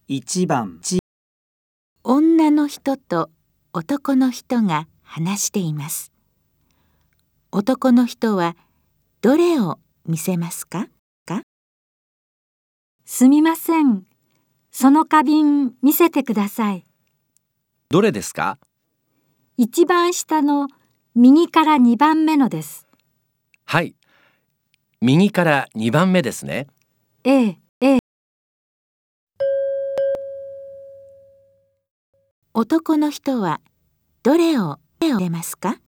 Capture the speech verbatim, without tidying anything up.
いちばん、 女の人と男の人が話しています。男の人はどれを見せますか？ すみません。その花瓶見せてください。 どれですか？ 一番下の右からにばんめのです。 はい。右からにばんめですね。 ええ、ええ。 男の人はどれを見せますか？